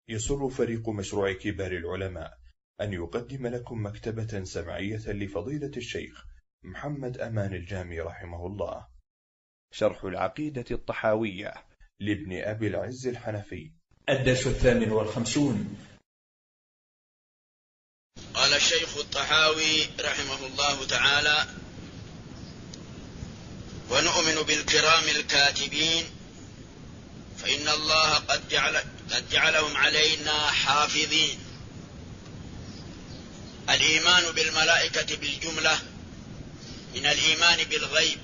يسر فريق مشروع كبار العلماء أن يقدم لكم مكتبة سمعية لفضيلة الشيخ محمد أمان الجامي رحمه الله، شرح العقيدة الطحاوية لابن أبي العز الحنفي، الدرس 58. قال الشيخ الطحاوي رحمه الله تعالى: ونؤمن بالكرام الكاتبين فإن الله قد جعلهم علينا حافظين. الإيمان بالملائكة بالجملة من الإيمان بالغيب،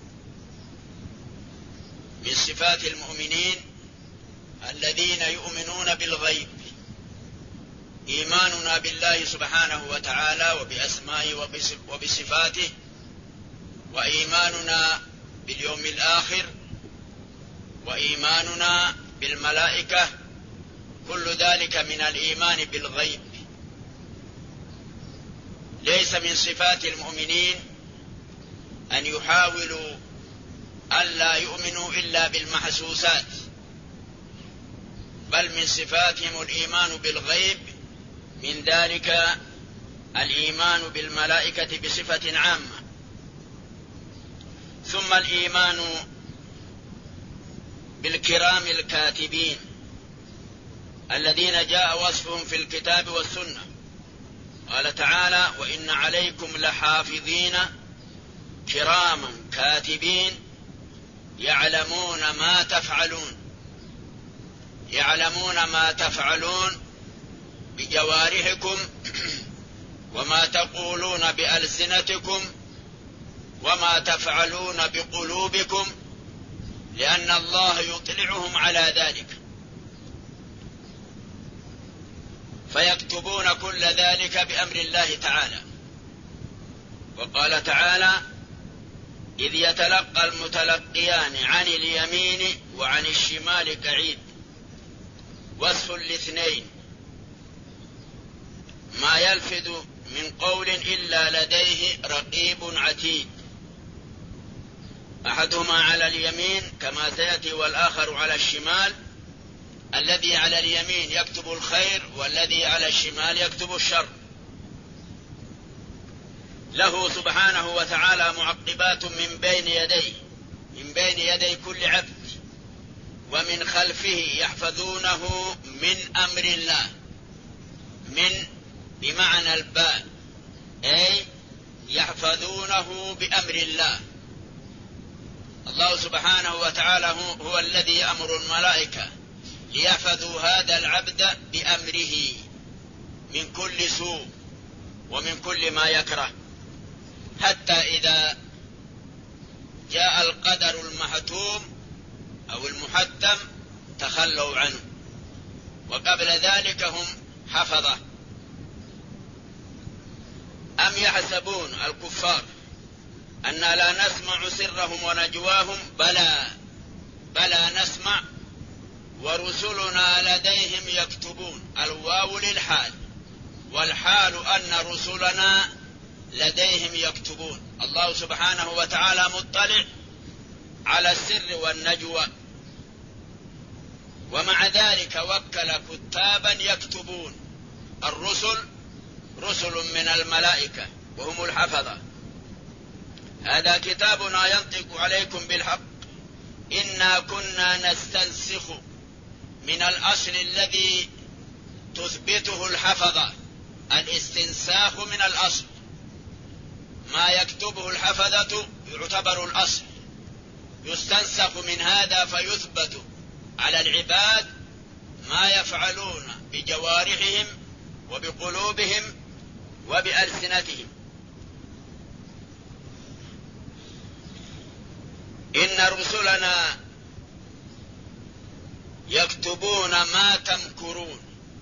من صفات المؤمنين الذين يؤمنون بالغيب. إيماننا بالله سبحانه وتعالى وبأسمائه وبصفاته، وإيماننا باليوم الآخر، وإيماننا بالملائكة، كل ذلك من الإيمان بالغيب. ليس من صفات المؤمنين أن يحاولوا ألا يؤمنوا إلا بالمحسوسات، بل من صفاتهم الإيمان بالغيب، من ذلك الإيمان بالملائكة بصفة عامة. ثم الإيمان بالكرام الكاتبين الذين جاء وصفهم في الكتاب والسنة. قال تعالى: وإن عليكم لحافظين كراما كاتبين يعلمون ما تفعلون. يعلمون ما تفعلون بجوارحكم وما تقولون بألسنتكم وما تفعلون بقلوبكم، لأن الله يطلعهم على ذلك، فيكتبون كل ذلك بأمر الله تعالى. وقال تعالى: إذ يتلقى المتلقيان عن اليمين وعن الشمال قعيد. وصف الاثنين: ما يلفظ من قول إلا لديه رقيب عتيد. أحدهما على اليمين كما سيأتي، والآخر على الشمال. الذي على اليمين يكتب الخير، والذي على الشمال يكتب الشر. له سبحانه وتعالى معقبات من بين يدي كل عبد، ومن خلفه يحفظونه من أمر الله. من بمعنى الباء، أي يحفظونه بأمر الله. الله سبحانه وتعالى هو الذي يأمر الملائكة ليحفظوا هذا العبد بأمره من كل سوء ومن كل ما يكره، حتى إذا جاء القدر المحتوم أو المحتم تخلوا عنه، وقبل ذلك هم حفظه. أم يحسبون الكفار أننا لا نسمع سرهم ونجواهم؟ بلى نسمع، ورسلنا لديهم يكتبون. الواو للحال، والحال أن رسلنا لديهم يكتبون. الله سبحانه وتعالى مطلع على السر والنجوى، ومع ذلك وكل كتابا يكتبون. الرسل رسل من الملائكة وهم الحفظة. هذا كتابنا ينطق عليكم بالحق إنا كنا نستنسخ من الأصل الذي تثبته الحفظة. الاستنساخ من الأصل، ما يكتبه الحفظة يعتبر الأصل، يستنسخ من هذا فيثبت على العباد ما يفعلون بجوارحهم وبقلوبهم وبألسنتهم. إن رسلنا يكتبون ما تمكرون.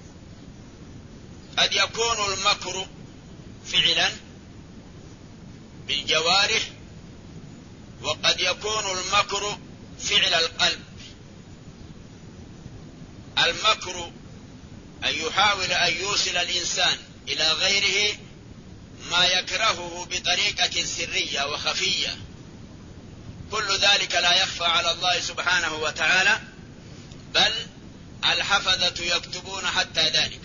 قد يكون المكر فعلا بالجوارح، وقد يكون المكر فعل القلب. المكر أن يحاول أن يوصل الإنسان إلى غيره ما يكرهه بطريقة سرية وخفية. كل ذلك لا يخفى على الله سبحانه وتعالى، بل الحفظة يكتبون حتى ذلك.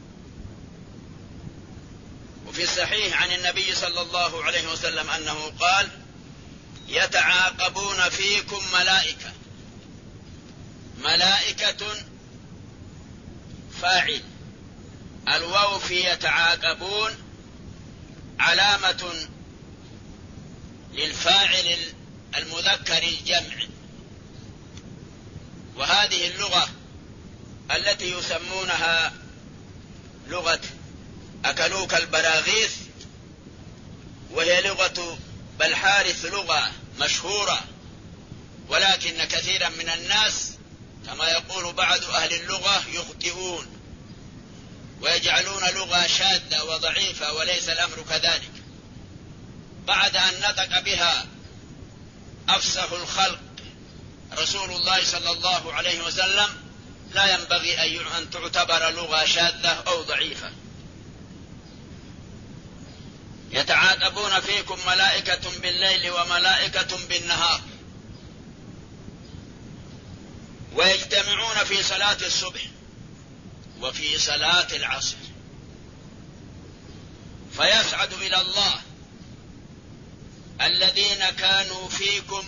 وفي الصحيح عن النبي صلى الله عليه وسلم أنه قال: يتعاقبون فيكم ملائكة فاعل. الواو في يتعاقبون علامة للفاعل المذكر الجمع. وهذه اللغة التي يسمونها لغة أكلوك البراغيث، وهي لغة بالحارث، لغة مشهورة، ولكن كثيرا من الناس كما يقول بعض أهل اللغة يخطئون ويجعلون لغة شاذة وضعيفة، وليس الأمر كذلك. بعد أن نطق بها أفصح الخلق رسول الله صلى الله عليه وسلم لا ينبغي أن تعتبر لغة شاذة أو ضعيفة. يتعاقبون فيكم ملائكة بالليل وملائكة بالنهار، ويجتمعون في صلاة الصبح وفي صلاة العصر، فيصعد إلى الله الذين كانوا فيكم،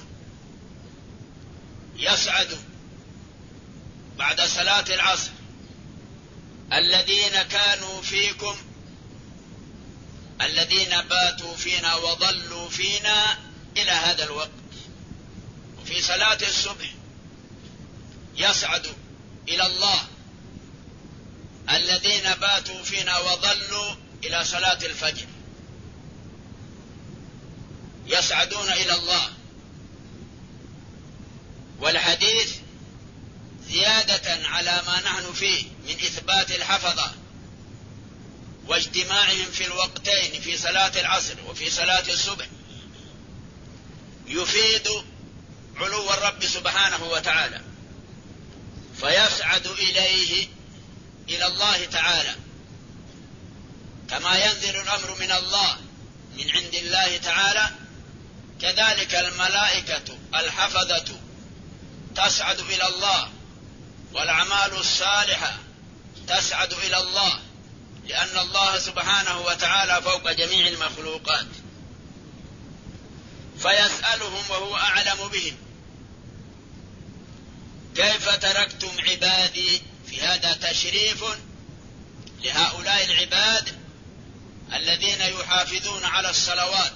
يصعد بعد صلاة العصر الذين كانوا فيكم، الذين باتوا فينا وظلوا فينا إلى هذا الوقت. وفي صلاة الصبح يصعد إلى الله الذين باتوا فينا وظلوا إلى صلاة الفجر، يصعدون إلى الله. والحديث زيادة على ما نحن فيه من إثبات الحفظة واجتماعهم في الوقتين في صلاة العصر وفي صلاة الصبح يفيد علو الرب سبحانه وتعالى، فيصعد إلى الله تعالى كما ينزل الأمر من الله من عند الله تعالى. كذلك الملائكة الحفظة تصعد إلى الله، والأعمال الصالحة تصعد إلى الله، لأن الله سبحانه وتعالى فوق جميع المخلوقات. فيسألهم وهو أعلم بهم: كيف تركتم عبادي؟ في هذا تشريف لهؤلاء العباد الذين يحافظون على الصلوات،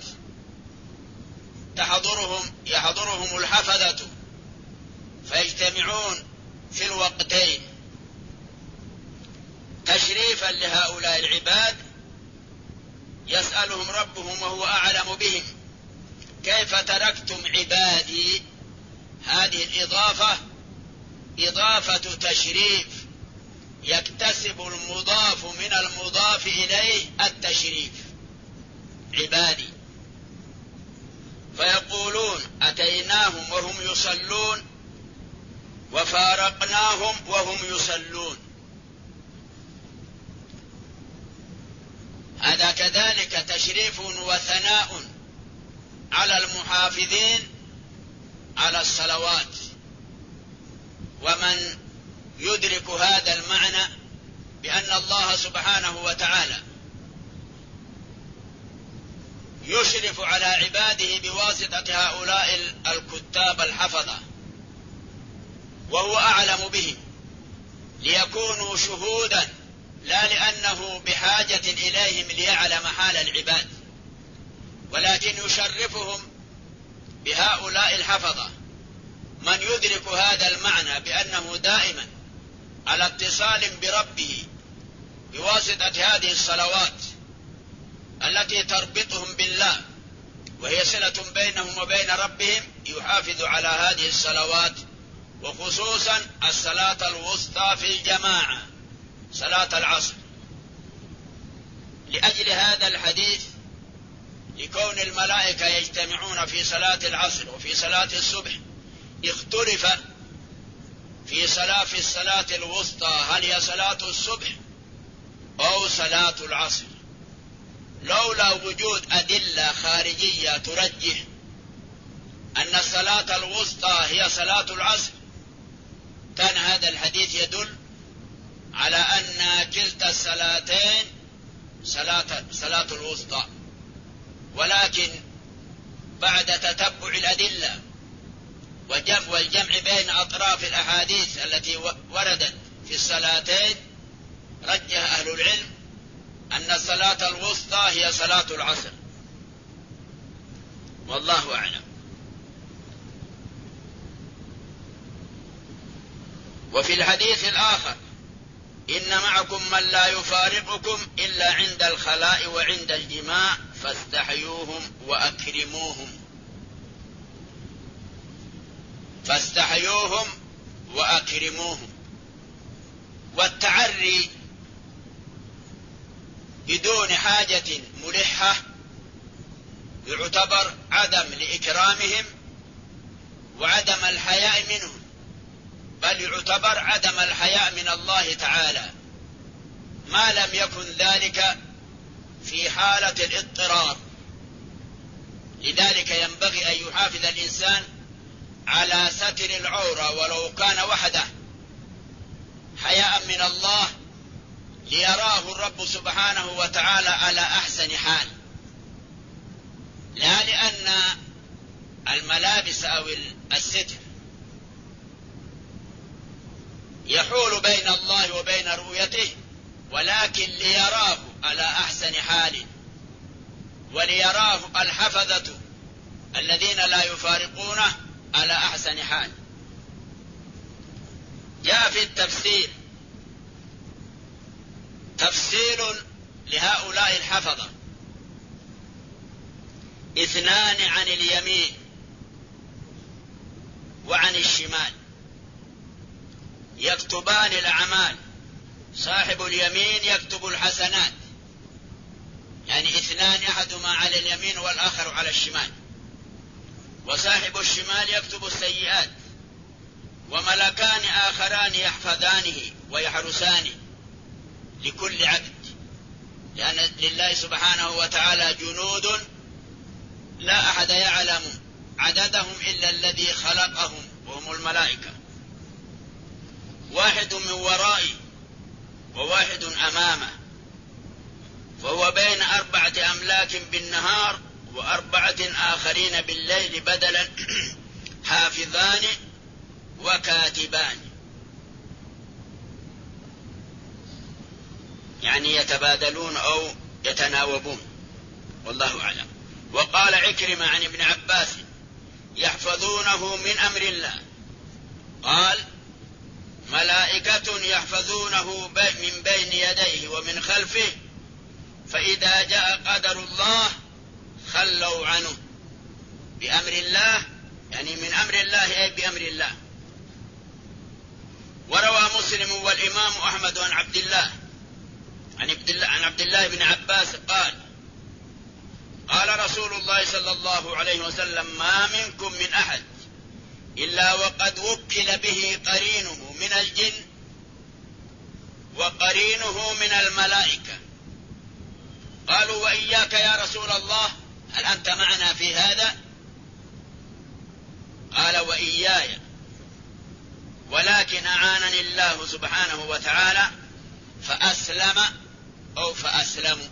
يحضرهم الحفظة فيجتمعون في الوقتين، تشريفا لهؤلاء العباد. يسألهم ربهم وهو أعلم بهم: كيف تركتم عبادي؟ هذه الإضافة إضافة تشريف، يكتسب المضاف من المضاف إليه التشريف، عبادي. فيقولون: أتيناهم وهم يصلون وفارقناهم وهم يصلون. هذا كذلك تشريف وثناء على المحافظين على الصلوات. ومن يدرك هذا المعنى بأن الله سبحانه وتعالى يشرف على عباده بواسطة هؤلاء الكتاب الحفظة، وهو أعلم بهم ليكونوا شهودا، لا لأنه بحاجة إليهم ليعلم حال العباد، ولكن يشرفهم بهؤلاء الحفظة. من يدرك هذا المعنى بأنه دائما على اتصال بربه بواسطة هذه الصلوات التي تربطهم بالله، وهي صلة بينهم وبين ربهم، يحافظ على هذه الصلوات، وخصوصا الصلاة الوسطى في الجماعة، صلاة العصر. لأجل هذا الحديث، لكون الملائكة يجتمعون في صلاة العصر وفي صلاة الصبح، اختلف في الصلاة الوسطى هل هي صلاة الصبح أو صلاة العصر. لولا وجود أدلة خارجية ترجح أن الصلاة الوسطى هي صلاة العصر كان هذا الحديث يدل على أن كلتا الصلاتين صلاة الوسطى، ولكن بعد تتبع الأدلة والجمع بين أطراف الأحاديث التي وردت في الصلاتين رجح أهل العلم أن الصلاة الوسطى هي صلاة العصر، والله أعلم. وفي الحديث الآخر: إن معكم من لا يفارقكم إلا عند الخلاء وعند الجماع فاستحيوهم وأكرموهم. والتعري بدون حاجة ملحة يعتبر عدم لإكرامهم وعدم الحياء منهم، بل يعتبر عدم الحياء من الله تعالى، ما لم يكن ذلك في حالة الاضطرار. لذلك ينبغي أن يحافظ الإنسان على ستر العورة ولو كان وحده حياء من الله، ليراه الرب سبحانه وتعالى على أحسن حال، لا لأن الملابس أو الستر يحول بين الله وبين رؤيته، ولكن ليراه على أحسن حال، وليراه الحفظة الذين لا يفارقونه على أحسن حال. جاء في التفسير تفسير لهؤلاء الحفظة: 2 عن اليمين وعن الشمال يكتبان الأعمال، صاحب اليمين يكتب الحسنات، يعني 2 أحدهما على اليمين والآخر على الشمال، وصاحب الشمال يكتب السيئات، وملكان آخران يحفظانه ويحرسانه لكل عبد، لأن لله سبحانه وتعالى جنود لا أحد يعلم عددهم إلا الذي خلقهم وهم الملائكة، واحد من ورائه وواحد أمامه، فهو بين 4 أملاك بالنهار و4 آخرين بالليل بدلا حافظان وكاتبان، يعني يتبادلون أو يتناوبون، والله أعلم. وقال عكرمة عن ابن عباس: يحفظونه من أمر الله، قال: ملائكة يحفظونه من بين يديه ومن خلفه، فإذا جاء قدر الله خلوا عنه. بأمر الله يعني من أمر الله، أي بأمر الله. وروى مسلم والإمام أحمد عن عبد الله بن عباس قال: قال رسول الله صلى الله عليه وسلم: ما منكم من أحد إلا وقد وكل به قرينه من الجن وقرينه من الملائكة. قالوا: وإياك يا رسول الله، هل أنت معنا في هذا؟ قال: وإياي، ولكن أعانني الله سبحانه وتعالى فأسلم أو فأسلموا.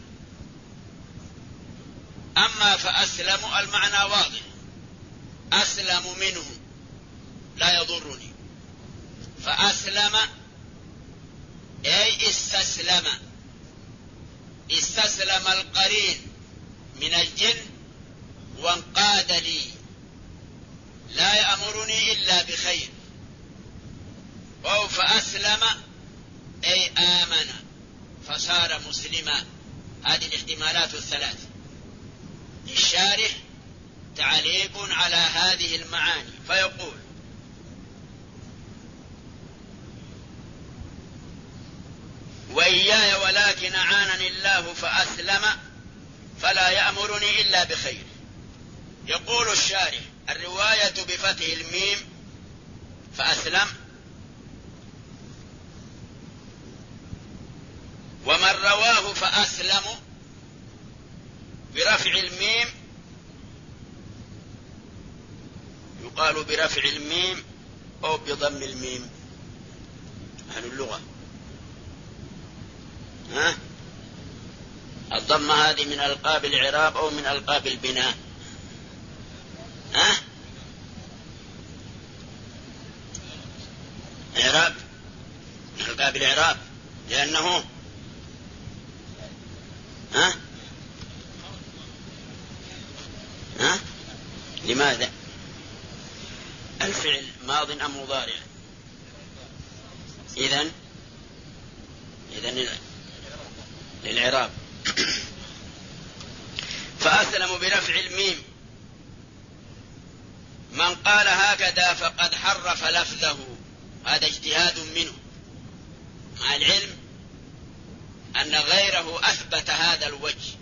أما فأسلموا المعنى واضح، أسلم منه لا يضرني، فأسلم أي استسلم القرين من الجن وانقاد لي، لا يأمرني إلا بخير. أو فأسلم أي آمن فصار مسلما. هذه الاحتمالات الثلاث. الشارح تعليق على هذه المعاني فيقول: وإياي ولكن أعانني الله فأسلم فلا يأمرني إلا بخير. يقول الشارح: الرواية بفتح الميم فأسلم، ومن رواه فأسلم برفع الميم يقال برفع الميم أو بضم الميم، أهل اللغة. ها؟ الضمة هذه من ألقاب الإعراب أو من ألقاب البناء؟ ها؟ إعراب، من ألقاب الإعراب، لأنه ها؟ ها؟ لماذا؟ الفعل ماض أم مضارع؟ إذن للإعراب. فأسلم برفع الميم. من قال هكذا فقد حرف لفظه، هذا اجتهاد منه، مع العلم أن غيره أثبت هذا الوجه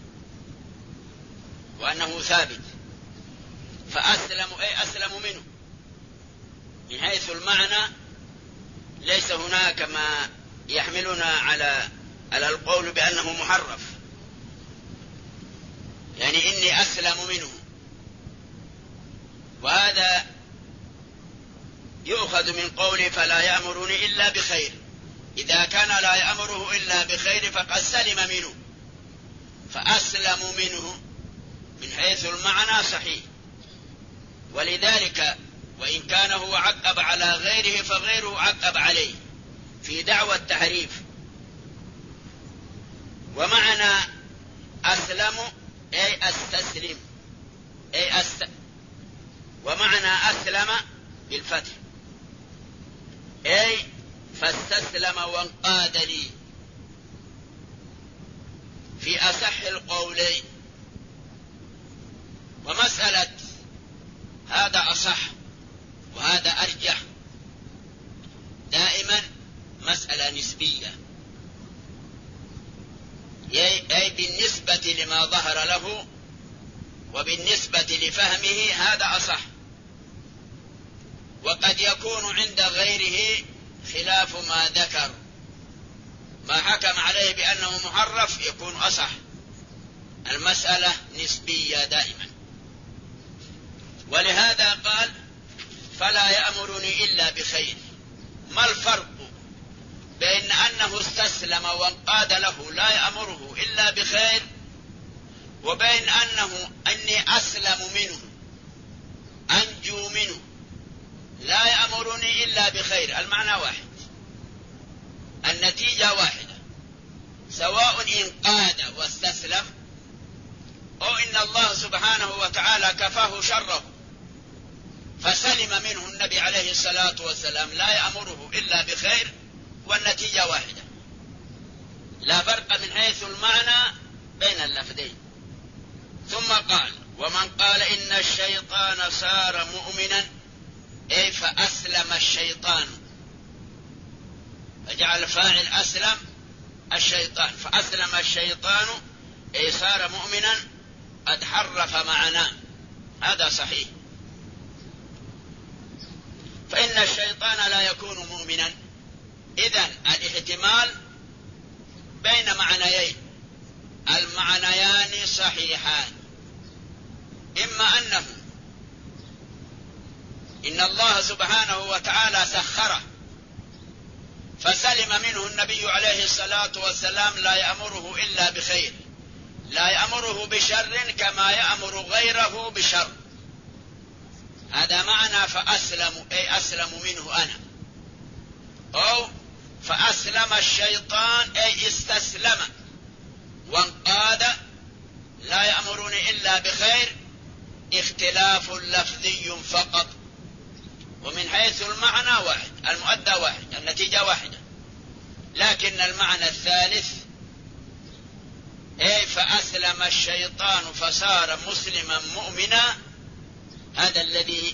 وأنه ثابت. فأسلم أي أسلم منه، من حيث المعنى ليس هناك ما يحملنا على القول بأنه محرف، يعني إني أسلم منه. وهذا يؤخذ من قوله فلا يأمرني إلا بخير. إذا كان لا يأمره إلا بخير فقد سلم منه، فأسلم منه من حيث المعنى صحيح. ولذلك وإن كان هو عقب على غيره فغيره عقب عليه في دعوى التحريف. ومعنى أسلم أي أستسلم ومعنى أسلم بالفتح أي فاستسلم وانقاد لي، في أصح القولين. ومسألة هذا أصح وهذا أرجح دائما مسألة نسبية، أي بالنسبة لما ظهر له وبالنسبة لفهمه هذا أصح. وقد يكون عند غيره خلاف ما ذكر، ما حكم عليه بأنه محرف يكون أصح. المسألة نسبية دائما. ولهذا قال فلا يأمرني إلا بخير. ما الفرق بين أنه استسلم وانقاد له لا يأمره إلا بخير، وبين أني أسلم منه أنجو منه لا يأمرني إلا بخير؟ المعنى واحد، النتيجة واحدة، سواء انقاد واستسلم أو إن الله سبحانه وتعالى كفاه شره فسلم منه النبي عليه الصلاة والسلام لا يأمره إلا بخير، والنتيجة واحدة، لا فرق من حيث المعنى بين اللفظين. ثم قال ومن قال إن الشيطان صار مؤمنا أي فأسلم الشيطان، فجعل فاعل أسلم الشيطان، فأسلم الشيطان أي صار مؤمنا، قد حرف معناه، هذا صحيح. فإن الشيطان لا يكون مؤمنا. إذن الاحتمال بين معنيين، المعنيان صحيحان، إما أنه إن الله سبحانه وتعالى سخره فسلم منه النبي عليه الصلاة والسلام لا يأمره إلا بخير، لا يأمره بشر كما يأمر غيره بشر، هذا معنى فأسلم أي أسلم منه أنا. أو فأسلم الشيطان أي استسلم وانقاد لا يأمرني إلا بخير، اختلاف لفظي فقط، ومن حيث المعنى واحد، المؤدى واحد، النتيجة واحدة، لكن المعنى الثالث أي فأسلم الشيطان فصار مسلما مؤمنا، هذا الذي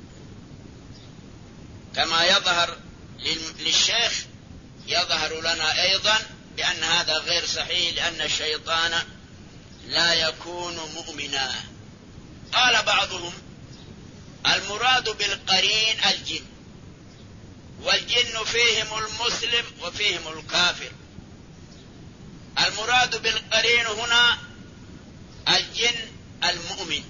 كما يظهر للشيخ يظهر لنا أيضا بأن هذا غير صحيح، لأن الشيطان لا يكون مؤمنا. قال بعضهم المراد بالقرين الجن، والجن فيهم المسلم وفيهم الكافر. المراد بالقرين هنا الجن المؤمن،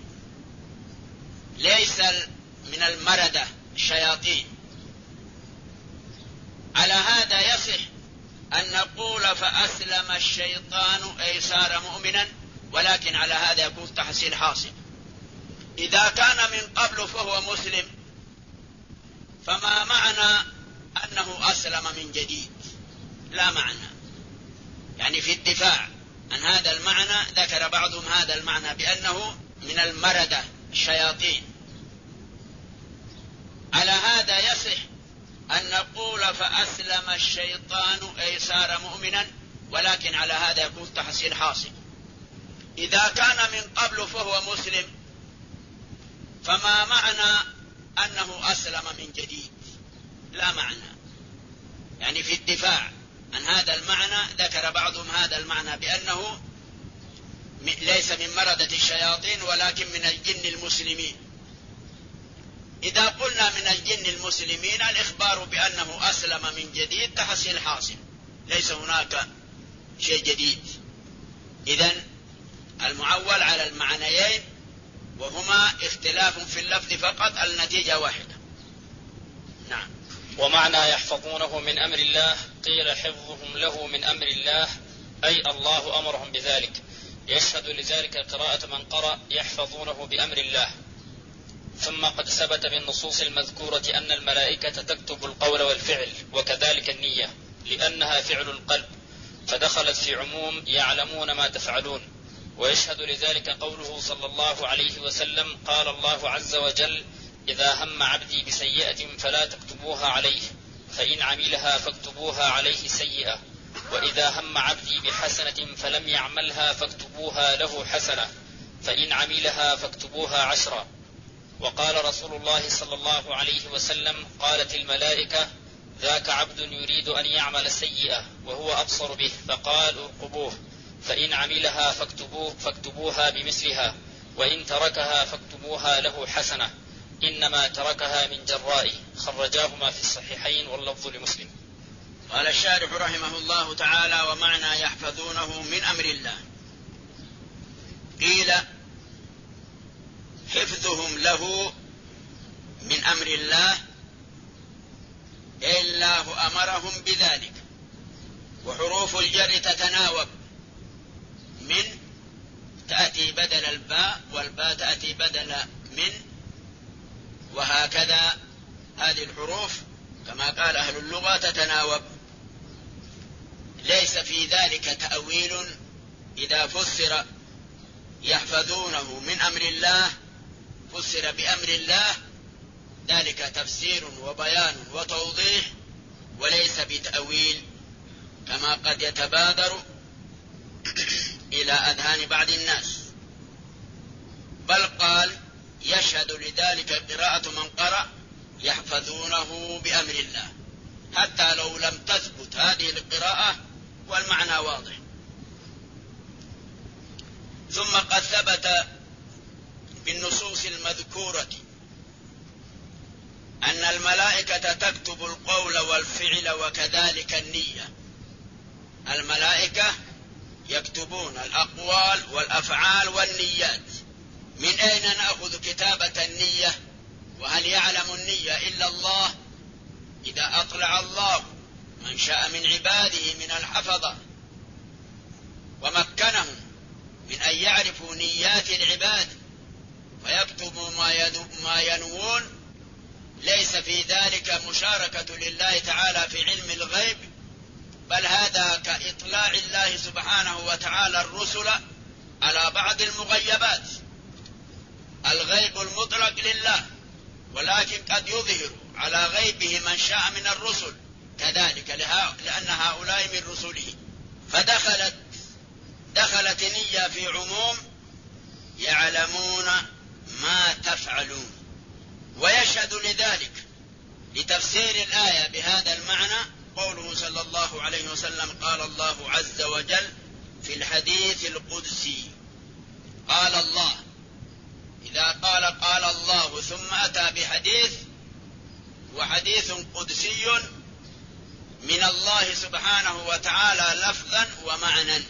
ليس من المردة الشياطين. على هذا يصح أن نقول فأسلم الشيطان أي صار مؤمنا، ولكن على هذا يكون تحصيل حاصل. إذا كان من قبل فهو مسلم فما معنى أنه أسلم من جديد؟ لا معنى. يعني في الدفاع عن هذا المعنى ذكر بعضهم هذا المعنى بأنه من المردة الشياطين. على هذا يصح أن نقول فأسلم الشيطان أي صار مؤمنا، ولكن على هذا يكون تحصيل حاصل. إذا كان من قبل فهو مسلم فما معنى أنه أسلم من جديد؟ لا معنى. يعني في الدفاع عن هذا المعنى ذكر بعضهم هذا المعنى بأنه ليس من مردة الشياطين ولكن من الجن المسلمين. إذا قلنا من الجن المسلمين الإخبار بأنه أسلم من جديد تحصيل حاصل، ليس هناك شيء جديد. إذن المعول على المعنيين وهما اختلاف في اللفظ فقط، النتيجة واحدة. نعم. ومعنى يحفظونه من أمر الله قيل حفظهم له من أمر الله أي الله أمرهم بذلك، يشهد لذلك قراءة من قرأ يحفظونه بأمر الله. ثم قد ثبت بالنصوص المذكورة أن الملائكة تكتب القول والفعل وكذلك النية لأنها فعل القلب، فدخلت في عموم يعلمون ما تفعلون. ويشهد لذلك قوله صلى الله عليه وسلم قال الله عز وجل إذا هم عبدي بسيئة فلا تكتبوها عليه فإن عملها فاكتبوها عليه سيئة، وإذا هم عبدي بحسنة فلم يعملها فاكتبوها له حسنة فإن عملها فاكتبوها عشرا. وقال رسول الله صلى الله عليه وسلم قالت الملائكة ذاك عبد يريد أن يعمل سيئة وهو أبصر به فقال ارقبوه فإن عملها فاكتبوها بمثلها وإن تركها فاكتبوها له حسنة إنما تركها من جرائه. خرجاهما في الصحيحين واللفظ لمسلم. قال الشارح رحمه الله تعالى ومعنى يحفظونه من أمر الله قيل حفظهم له من أمر الله الله أمرهم بذلك. وحروف الجر تتناوب، من تأتي بدل الباء والباء تأتي بدل من، وهكذا هذه الحروف كما قال أهل اللغة تتناوب. ليس في ذلك تأويل إذا فسر يحفظونه من أمر الله فسر بأمر الله، ذلك تفسير وبيان وتوضيح وليس بتأويل كما قد يتبادر إلى أذهان بعض الناس. بل قال يشهد لذلك قراءة من قرأ يحفظونه بأمر الله، حتى لو لم تثبت هذه القراءة والمعنى واضح. ثم قد ثبت بالنصوص المذكورة أن الملائكة تكتب القول والفعل وكذلك النية. الملائكة يكتبون الأقوال والأفعال والنيات. من أين نأخذ كتابة النية؟ وهل يعلم النية إلا الله؟ إذا أطلع الله من شاء من عباده من الحفظة ومكنهم من أن يعرفوا نيات العباد ويكتبوا ما ينوون، ليس في ذلك مشاركة لله تعالى في علم الغيب، بل هذا كإطلاع الله سبحانه وتعالى الرسل على بعض المغيبات. الغيب المطلق لله، ولكن قد يظهر على غيبه من شاء من الرسل كذلك، لأن هؤلاء من رسله. فدخلت نية في عموم يعلمون ما تفعلون. ويشهد لذلك لتفسير الآية بهذا المعنى قوله صلى الله عليه وسلم قال الله عز وجل في الحديث القدسي قال الله. إذا قال الله ثم أتى بحديث وحديث قدسي من الله سبحانه وتعالى لفظا ومعنى.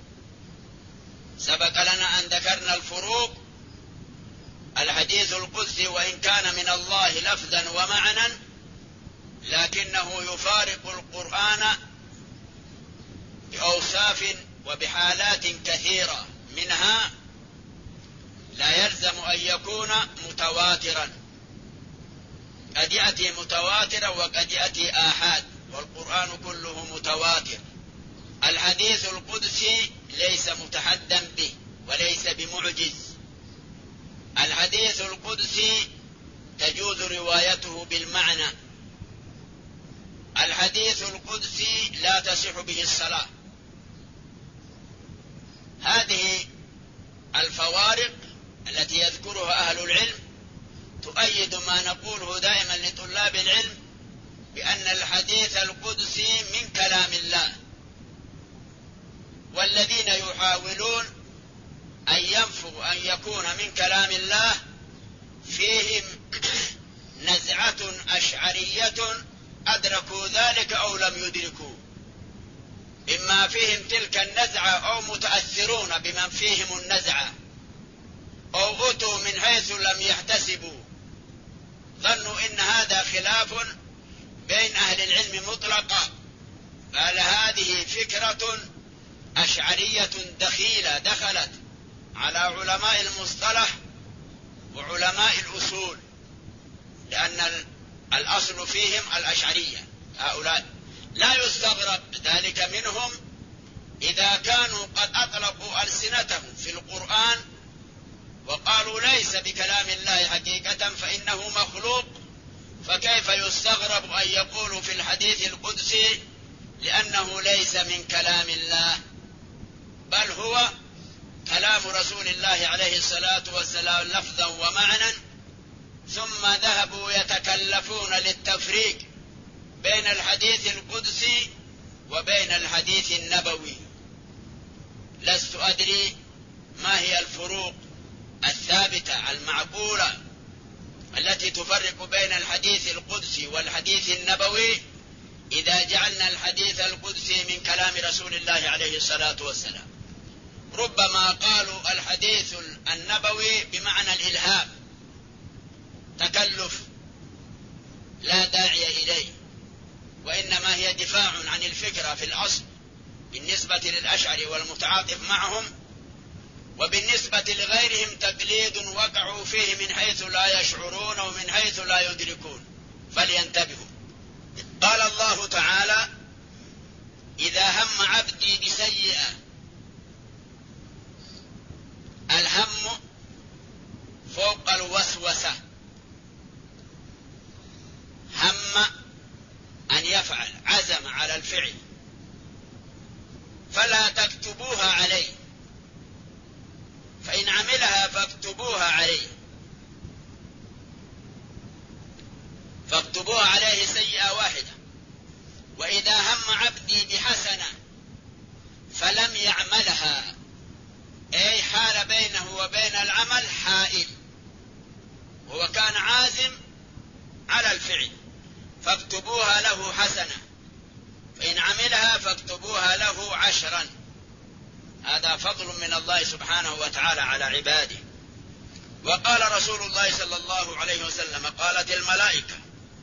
سبق لنا أن ذكرنا الفروق. الحديث القدسي وإن كان من الله لفظا ومعنى لكنه يفارق القرآن بأوصاف وبحالات كثيرة، منها لا يلزم أن يكون متواترا، قد يأتي متواترا وقد يأتي آحاد، والقرآن كله متواتر. الحديث القدسي ليس متحدا به وليس بمعجز. الحديث القدسي تجوز روايته بالمعنى. الحديث القدسي لا تصح به الصلاة. هذه الفوارق التي يذكرها أهل العلم تؤيد ما نقوله دائما لطلاب العلم بأن الحديث القدسي من كلام الله، والذين يحاولون أن ينفوا أن يكون من كلام الله فيهم نزعة أشعرية أدركوا ذلك أو لم يدركوا، إما فيهم تلك النزعة أو متأثرون بمن فيهم النزعة، أو أتوا من حيث لم يحتسبوا، ظنوا إن هذا خلاف بين أهل العلم مطلقا. قال هذه فكرة أشعرية دخيلة دخلت على علماء المصطلح وعلماء الأصول، لأن الأصل فيهم الأشعرية. هؤلاء لا يستغرب ذلك منهم إذا كانوا قد أطلقوا ألسنتهم في القرآن وقالوا ليس بكلام الله حقيقة فإنه مخلوق، فكيف يستغرب أن يقولوا في الحديث القدسي لأنه ليس من كلام الله، بل هو كلام رسول الله عليه الصلاة والسلام لفظا ومعنى. ثم ذهبوا يتكلفون للتفريق بين الحديث القدسي وبين الحديث النبوي. لست أدري ما هي الفروق الثابتة المعقولة التي تفرق بين الحديث القدسي والحديث النبوي إذا جعلنا الحديث القدسي من كلام رسول الله عليه الصلاة والسلام. ربما قالوا الحديث النبوي بمعنى الإلهام، تكلف لا داعي إليه، وإنما هي دفاع عن الفكرة في الأصل بالنسبة للأشعري والمتعاطف معهم، وبالنسبة لغيرهم تقليد وقعوا فيه من حيث لا يشعرون ومن حيث لا يدركون، فلينتبهوا. قال الله تعالى إذا هم عبدي بسيئة. الهم فوق الوسوسة، هم أن يفعل، عزم على الفعل، فلا تكتبوها عليه، فإن عملها فاكتبوها عليه، فاكتبوها عليه سيئة واحدة. وإذا هم عبدي بحسنة فلم يعملها، أي حال بينه وبين العمل حائل، هو كان عازم على الفعل، فاكتبوها له حسنة، فإن عملها فاكتبوها له 10. هذا فضل من الله سبحانه وتعالى على عباده. وقال رسول الله صلى الله عليه وسلم قالت الملائكة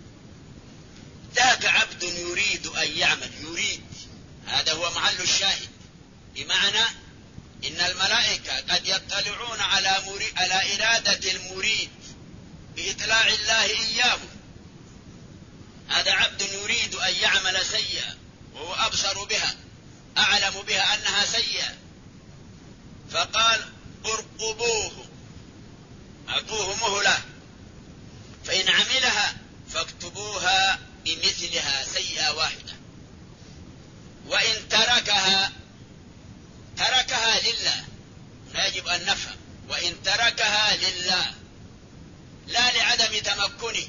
ذاك عبد يريد أن يعمل، يريد، هذا هو محل الشاهد، بمعنى إن الملائكة قد يطلعون على إرادة المريد بإطلاع الله إياه. هذا عبد يريد أن يعمل سيئة وهو أبصر بها، أعلم بها أنها سيئة، فقال ارقبوه، أعطوه مهلة، فإن عملها فاكتبوها بمثلها سيئة واحدة، وإن تركها لله، يجب أن نفهم، وإن تركها لله لا لعدم تمكنه،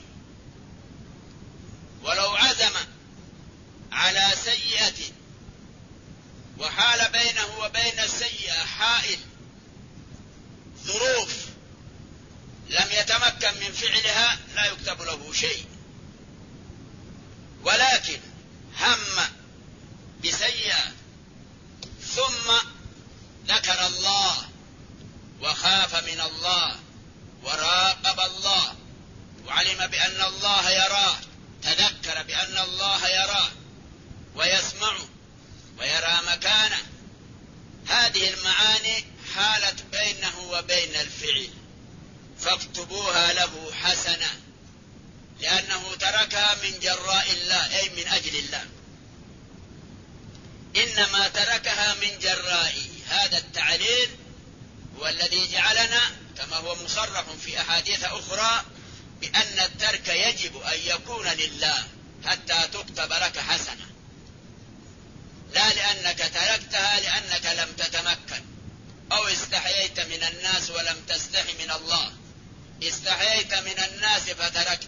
ولو عزم على سيئة وحال بينه وبين السيئة حائل، ظروف، لم يتمكن من فعلها، لا يكتب له شيء. ولكن هم بسيئة ثم ذكر الله وخاف من الله وراقب الله وعلم بأن الله يراه، تذكر بأن هذه المعاني حالت بينه وبين الفعل، فاكتبوها له حسنة، لأنه تركها من جراء الله أي من أجل الله، إنما تركها من جراء هذا التعليل والذي جعلنا كما هو مصرح في أحاديث أخرى بأن الترك يجب أن يكون لله حتى تكتب لك حسنة، لا لأنك تركتها لأنك لم تتمكن أو استحييت من الناس ولم تستحي من الله، استحييت من الناس فتركت،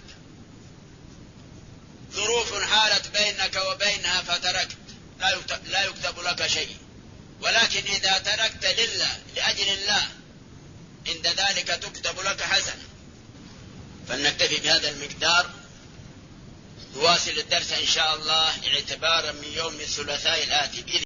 ظروف حالت بينك وبينها فتركت، لا يكتب لك شيء. ولكن إذا تركت لله لأجل الله عند ذلك تكتب لك حسنة. فلنكتفي بهذا المقدار، نواصل الدرس إن شاء الله اعتبارا من يوم الثلاثاء الآتي.